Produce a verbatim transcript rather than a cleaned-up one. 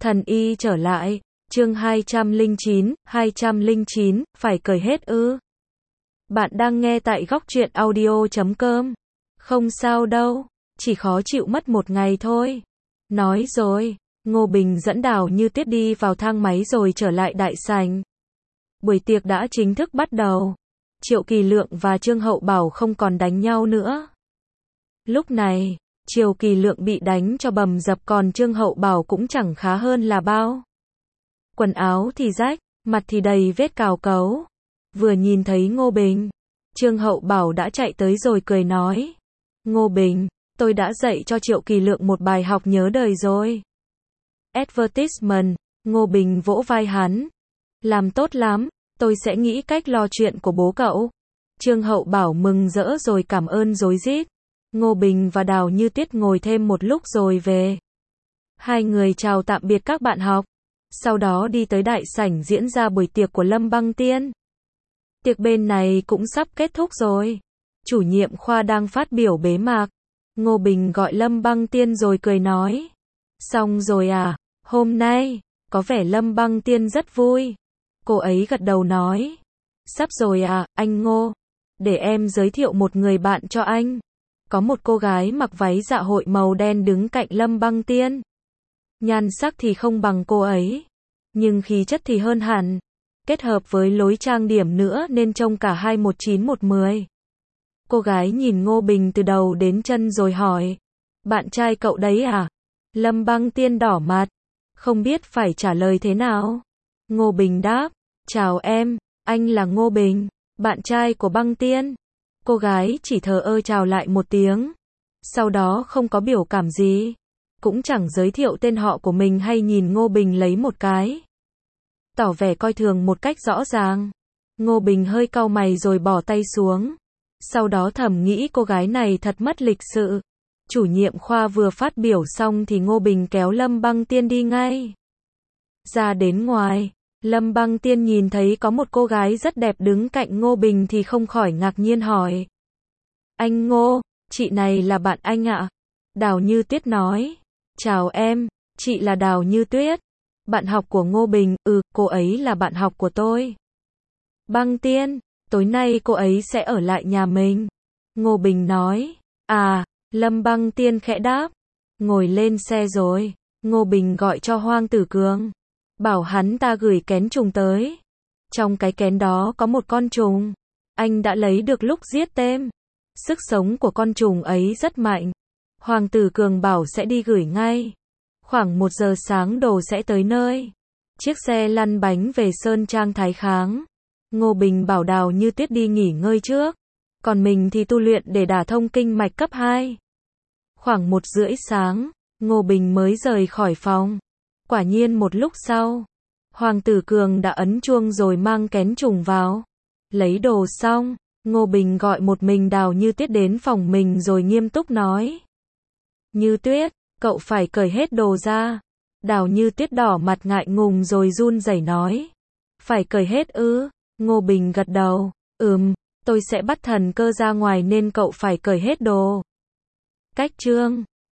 Thần y trở lại, chương hai trăm lẻ chín, hai trăm lẻ chín, phải cởi hết ư? Bạn đang nghe tại góc truyện audio chấm com. Không sao đâu, chỉ khó chịu mất một ngày thôi. Nói rồi, Ngô Bình dẫn Đào Như Tuyết đi vào thang máy rồi trở lại đại sảnh. Buổi tiệc đã chính thức bắt đầu. Triệu Kỳ Lượng và Trương Hậu Bảo không còn đánh nhau nữa. Lúc này, Triệu Kỳ Lượng bị đánh cho bầm dập còn Trương Hậu Bảo cũng chẳng khá hơn là bao. Quần áo thì rách, mặt thì đầy vết cào cấu. Vừa nhìn thấy Ngô Bình, Trương Hậu Bảo đã chạy tới rồi cười nói. Ngô Bình, tôi đã dạy cho Triệu Kỳ Lượng một bài học nhớ đời rồi. Advertisement, Ngô Bình vỗ vai hắn. Làm tốt lắm, tôi sẽ nghĩ cách lo chuyện của bố cậu. Trương Hậu Bảo mừng rỡ rồi cảm ơn rối rít. Ngô Bình và Đào Như Tuyết ngồi thêm một lúc rồi về. Hai người chào tạm biệt các bạn học. Sau đó đi tới đại sảnh diễn ra buổi tiệc của Lâm Băng Tiên. Tiệc bên này cũng sắp kết thúc rồi. Chủ nhiệm khoa đang phát biểu bế mạc. Ngô Bình gọi Lâm Băng Tiên rồi cười nói. Xong rồi à, hôm nay, có vẻ Lâm Băng Tiên rất vui. Cô ấy gật đầu nói. Sắp rồi à, anh Ngô. Để em giới thiệu một người bạn cho anh. Có một cô gái mặc váy dạ hội màu đen đứng cạnh Lâm Băng Tiên. Nhan sắc thì không bằng cô ấy, nhưng khí chất thì hơn hẳn. Kết hợp với lối trang điểm nữa nên trông cả hai một chín một mười. Cô gái nhìn Ngô Bình từ đầu đến chân rồi hỏi. Bạn trai cậu đấy à? Lâm Băng Tiên đỏ mặt, không biết phải trả lời thế nào. Ngô Bình đáp. Chào em, anh là Ngô Bình, bạn trai của Băng Tiên. Cô gái chỉ thờ ơ chào lại một tiếng. Sau đó không có biểu cảm gì. Cũng chẳng giới thiệu tên họ của mình hay nhìn Ngô Bình lấy một cái. Tỏ vẻ coi thường một cách rõ ràng. Ngô Bình hơi cau mày rồi bỏ tay xuống. Sau đó thầm nghĩ cô gái này thật mất lịch sự. Chủ nhiệm khoa vừa phát biểu xong thì Ngô Bình kéo Lâm Băng Tiên đi ngay. Ra đến ngoài, Lâm Băng Tiên nhìn thấy có một cô gái rất đẹp đứng cạnh Ngô Bình thì không khỏi ngạc nhiên hỏi. Anh Ngô, chị này là bạn anh ạ? Đào Như Tuyết nói. Chào em, chị là Đào Như Tuyết. Bạn học của Ngô Bình, ừ, cô ấy là bạn học của tôi. Băng Tiên, tối nay cô ấy sẽ ở lại nhà mình. Ngô Bình nói. À, Lâm Băng Tiên khẽ đáp. Ngồi lên xe rồi, Ngô Bình gọi cho Hoang Tử Cường. Bảo hắn ta gửi kén trùng tới. Trong cái kén đó có một con trùng. Anh đã lấy được lúc giết tên. Sức sống của con trùng ấy rất mạnh. Hoàng Tử Cường bảo sẽ đi gửi ngay. Khoảng một giờ sáng đồ sẽ tới nơi. Chiếc xe lăn bánh về Sơn Trang Thái Kháng. Ngô Bình bảo Đào Như Tuyết đi nghỉ ngơi trước. Còn mình thì tu luyện để đả thông kinh mạch cấp hai. Khoảng một rưỡi sáng, Ngô Bình mới rời khỏi phòng. Quả nhiên một lúc sau, Hoàng Tử Cường đã ấn chuông rồi mang kén trùng vào. Lấy đồ xong, Ngô Bình gọi một mình Đào Như Tuyết đến phòng mình rồi nghiêm túc nói. Như Tuyết, cậu phải cởi hết đồ ra. Đào Như Tuyết đỏ mặt ngại ngùng rồi run rẩy nói. Phải cởi hết ư? Ngô Bình gật đầu. Ừm, tôi sẽ bắt thần cơ ra ngoài nên cậu phải cởi hết đồ. Cách chương